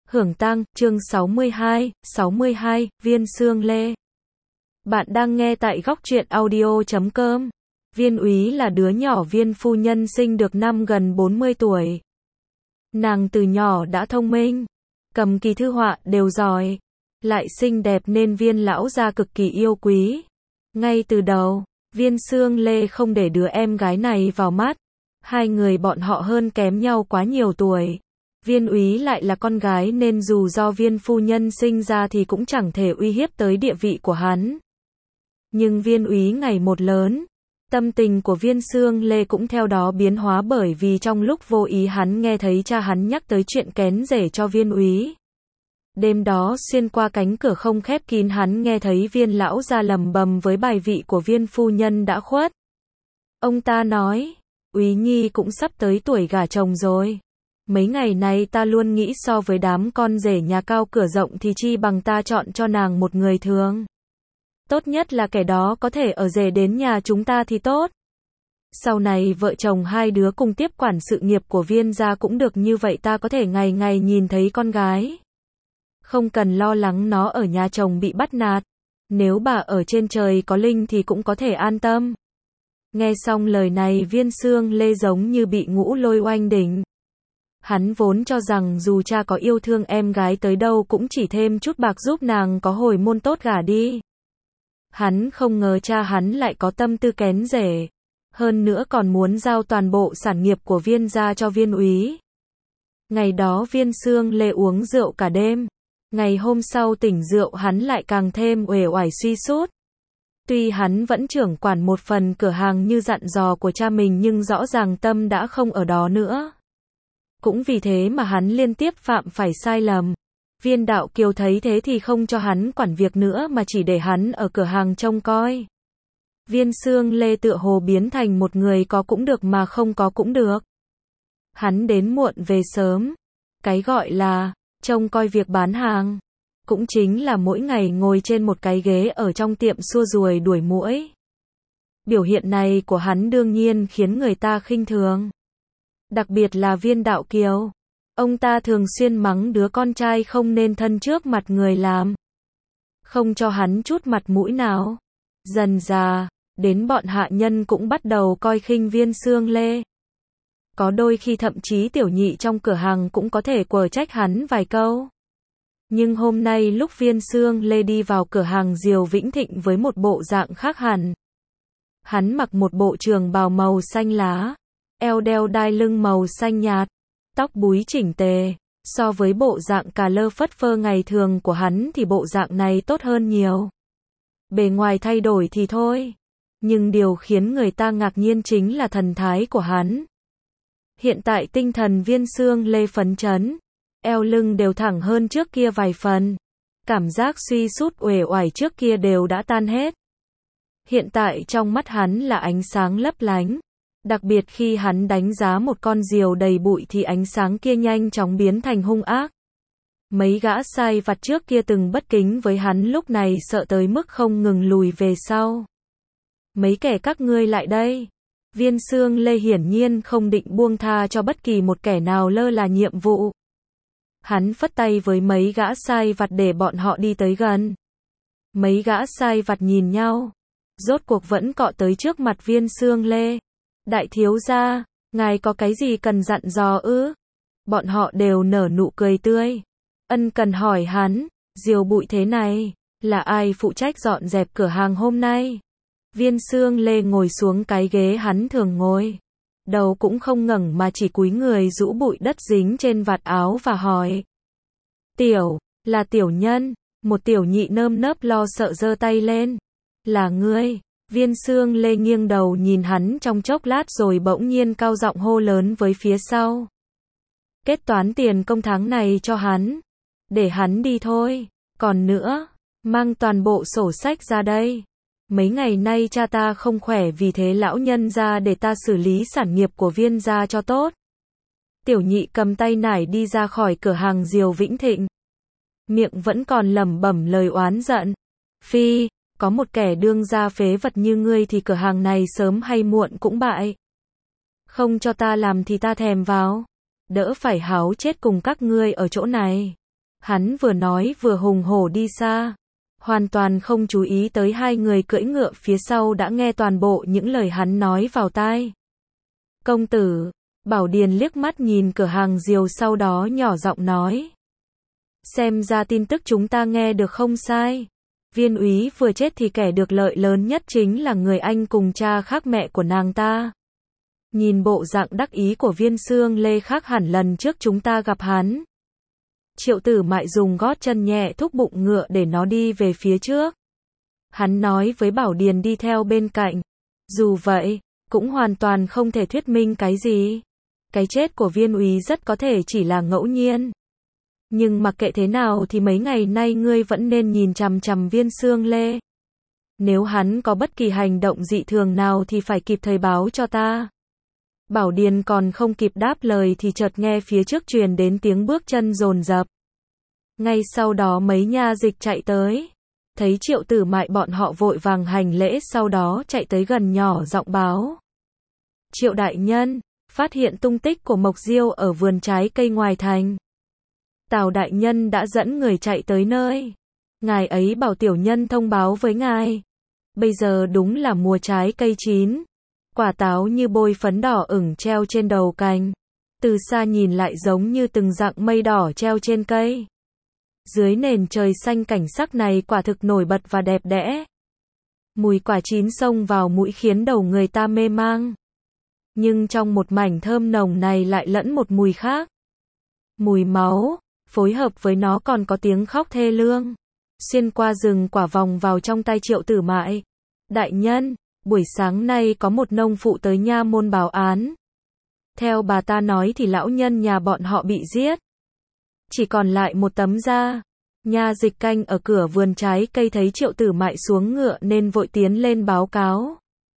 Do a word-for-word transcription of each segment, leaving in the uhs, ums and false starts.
Hưởng tang, chương sáu mươi hai, sáu mươi hai, Viên Xương Lê. Bạn đang nghe tại góc truyện audio chấm com. Viên Úy là đứa nhỏ Viên phu nhân sinh được năm gần bốn mươi tuổi. Nàng từ nhỏ đã thông minh, cầm kỳ thư họa đều giỏi, lại xinh đẹp nên Viên lão gia cực kỳ yêu quý. Ngay từ đầu, Viên Xương Lê không để đứa em gái này vào mắt. Hai người bọn họ hơn kém nhau quá nhiều tuổi. Viên Úy lại là con gái nên dù do Viên phu nhân sinh ra thì cũng chẳng thể uy hiếp tới địa vị của hắn. Nhưng Viên Úy ngày một lớn, tâm tình của Viên Xương Lê cũng theo đó biến hóa, bởi vì trong lúc vô ý hắn nghe thấy cha hắn nhắc tới chuyện kén rể cho Viên Úy. Đêm đó xuyên qua cánh cửa không khép kín, hắn nghe thấy Viên lão gia lẩm bẩm với bài vị của Viên phu nhân đã khuất. Ông ta nói, Úy Nhi cũng sắp tới tuổi gả chồng rồi. Mấy ngày nay ta luôn nghĩ so với đám con rể nhà cao cửa rộng thì chi bằng ta chọn cho nàng một người thường. Tốt nhất là kẻ đó có thể ở rể đến nhà chúng ta thì tốt. Sau này vợ chồng hai đứa cùng tiếp quản sự nghiệp của Viên gia cũng được, như vậy ta có thể ngày ngày nhìn thấy con gái. Không cần lo lắng nó ở nhà chồng bị bắt nạt. Nếu bà ở trên trời có linh thì cũng có thể an tâm. Nghe xong lời này, Viên Xương Lê giống như bị ngũ lôi oanh đỉnh. Hắn vốn cho rằng dù cha có yêu thương em gái tới đâu cũng chỉ thêm chút bạc giúp nàng có hồi môn tốt gả đi. Hắn không ngờ cha hắn lại có tâm tư kén rể. Hơn nữa còn muốn giao toàn bộ sản nghiệp của Viên gia cho Viên Úy. Ngày đó Viên Xương Lê uống rượu cả đêm. Ngày hôm sau tỉnh rượu hắn lại càng thêm uể oải suy sút. Tuy hắn vẫn trưởng quản một phần cửa hàng như dặn dò của cha mình, nhưng rõ ràng tâm đã không ở đó nữa. Cũng vì thế mà hắn liên tiếp phạm phải sai lầm. Viên Đạo Kiều thấy thế thì không cho hắn quản việc nữa mà chỉ để hắn ở cửa hàng trông coi. Viên Xương Lê tựa hồ biến thành một người có cũng được mà không có cũng được. Hắn đến muộn về sớm. Cái gọi là trông coi việc bán hàng cũng chính là mỗi ngày ngồi trên một cái ghế ở trong tiệm xua ruồi đuổi muỗi. Biểu hiện này của hắn đương nhiên khiến người ta khinh thường. Đặc biệt là Viên Đạo Kiều. Ông ta thường xuyên mắng đứa con trai không nên thân trước mặt người làm. Không cho hắn chút mặt mũi nào. Dần dà, đến bọn hạ nhân cũng bắt đầu coi khinh Viên Xương Lê. Có đôi khi thậm chí tiểu nhị trong cửa hàng cũng có thể quở trách hắn vài câu. Nhưng hôm nay lúc Viên Xương Lê đi vào cửa hàng Diều Vĩnh Thịnh với một bộ dạng khác hẳn. Hắn mặc một bộ trường bào màu xanh lá, eo đeo đai lưng màu xanh nhạt, tóc búi chỉnh tề. So với bộ dạng cà lơ phất phơ ngày thường của hắn thì bộ dạng này tốt hơn nhiều. Bề ngoài thay đổi thì thôi, nhưng điều khiến người ta ngạc nhiên chính là thần thái của hắn. Hiện tại tinh thần Viên Xương Lê phấn chấn, eo lưng đều thẳng hơn trước kia vài phần. Cảm giác suy sút uể oải trước kia đều đã tan hết. Hiện tại trong mắt hắn là ánh sáng lấp lánh. Đặc biệt khi hắn đánh giá một con diều đầy bụi thì ánh sáng kia nhanh chóng biến thành hung ác. Mấy gã sai vặt trước kia từng bất kính với hắn lúc này sợ tới mức không ngừng lùi về sau. Mấy kẻ các ngươi lại đây. Viên Xương Lê hiển nhiên không định buông tha cho bất kỳ một kẻ nào lơ là nhiệm vụ. Hắn phất tay với mấy gã sai vặt để bọn họ đi tới gần. Mấy gã sai vặt nhìn nhau, rốt cuộc vẫn cọ tới trước mặt Viên Xương Lê. Đại thiếu gia, ngài có cái gì cần dặn dò ư? Bọn họ đều nở nụ cười tươi. Ân cần hỏi hắn, diều bụi thế này, là ai phụ trách dọn dẹp cửa hàng hôm nay? Viên Xương Lê ngồi xuống cái ghế hắn thường ngồi. Đầu cũng không ngẩng mà chỉ cúi người rũ bụi đất dính trên vạt áo và hỏi. Tiểu, là tiểu nhân. Một tiểu nhị nơm nớp lo sợ giơ tay lên. Là ngươi. Viên Xương Lê nghiêng đầu nhìn hắn trong chốc lát rồi bỗng nhiên cao giọng hô lớn với phía sau. Kết toán tiền công tháng này cho hắn. Để hắn đi thôi. Còn nữa, mang toàn bộ sổ sách ra đây. Mấy ngày nay cha ta không khỏe, vì thế lão nhân ra để ta xử lý sản nghiệp của Viên gia cho tốt. Tiểu nhị cầm tay nải đi ra khỏi cửa hàng Diều Vĩnh Thịnh. Miệng vẫn còn lẩm bẩm lời oán giận. Phi, có một kẻ đương gia phế vật như ngươi thì cửa hàng này sớm hay muộn cũng bại. Không cho ta làm thì ta thèm vào. Đỡ phải háo chết cùng các ngươi ở chỗ này. Hắn vừa nói vừa hùng hổ đi xa, hoàn toàn không chú ý tới hai người cưỡi ngựa phía sau đã nghe toàn bộ những lời hắn nói vào tai. Công tử, Bảo Điền liếc mắt nhìn cửa hàng diều sau đó nhỏ giọng nói. Xem ra tin tức chúng ta nghe được không sai. Viên úy vừa chết thì kẻ được lợi lớn nhất chính là người anh cùng cha khác mẹ của nàng ta. Nhìn bộ dạng đắc ý của Viên Xương Lê khác hẳn lần trước chúng ta gặp hắn. Triệu Tử Mại dùng gót chân nhẹ thúc bụng ngựa để nó đi về phía trước. Hắn nói với Bảo Điền đi theo bên cạnh. Dù vậy, cũng hoàn toàn không thể thuyết minh cái gì. Cái chết của Viên úy rất có thể chỉ là ngẫu nhiên. Nhưng mặc kệ thế nào thì mấy ngày nay ngươi vẫn nên nhìn chằm chằm Viên Xương Lê. Nếu hắn có bất kỳ hành động dị thường nào thì phải kịp thời báo cho ta. Bảo Điền còn không kịp đáp lời thì chợt nghe phía trước truyền đến tiếng bước chân dồn dập. Ngay sau đó mấy nha dịch chạy tới. Thấy Triệu Tử Mại bọn họ vội vàng hành lễ sau đó chạy tới gần nhỏ giọng báo. Triệu đại nhân, phát hiện tung tích của Mộc Diêu ở vườn trái cây ngoài thành. Tào đại nhân đã dẫn người chạy tới nơi. Ngài ấy bảo tiểu nhân thông báo với ngài. Bây giờ đúng là mùa trái cây chín. Quả táo như bôi phấn đỏ ửng treo trên đầu cành. Từ xa nhìn lại giống như từng dạng mây đỏ treo trên cây. Dưới nền trời xanh cảnh sắc này quả thực nổi bật và đẹp đẽ. Mùi quả chín xông vào mũi khiến đầu người ta mê mang. Nhưng trong một mảnh thơm nồng này lại lẫn một mùi khác. Mùi máu, phối hợp với nó còn có tiếng khóc thê lương. Xuyên qua rừng quả vòng vào trong tay Triệu Tử Mại. Đại nhân, buổi sáng nay có một nông phụ tới nha môn báo án. Theo bà ta nói thì lão nhân nhà bọn họ bị giết. Chỉ còn lại một tấm da. Nha dịch canh ở cửa vườn trái cây thấy Triệu Tử Mại xuống ngựa nên vội tiến lên báo cáo.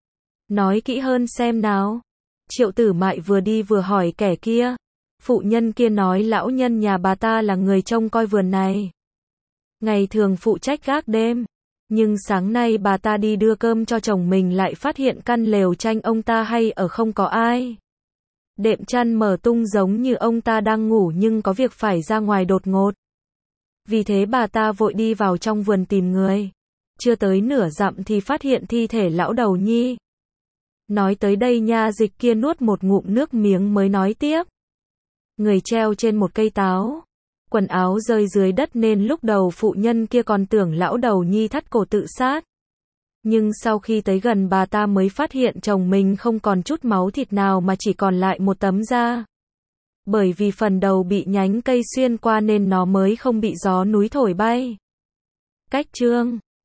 Nói kỹ hơn xem nào. Triệu Tử Mại vừa đi vừa hỏi kẻ kia. Phụ nhân kia nói lão nhân nhà bà ta là người trông coi vườn này. Ngày thường phụ trách gác đêm. Nhưng sáng nay bà ta đi đưa cơm cho chồng mình lại phát hiện căn lều tranh ông ta hay ở không có ai. Đệm chăn mở tung giống như ông ta đang ngủ nhưng có việc phải ra ngoài đột ngột. Vì thế bà ta vội đi vào trong vườn tìm người. Chưa tới nửa dặm thì phát hiện thi thể lão đầu nhi. Nói tới đây nha dịch kia nuốt một ngụm nước miếng mới nói tiếp. Người treo trên một cây táo. Quần áo rơi dưới đất nên lúc đầu phụ nhân kia còn tưởng lão đầu nhi thắt cổ tự sát. Nhưng sau khi tới gần bà ta mới phát hiện chồng mình không còn chút máu thịt nào mà chỉ còn lại một tấm da. Bởi vì phần đầu bị nhánh cây xuyên qua nên nó mới không bị gió núi thổi bay. Cách chương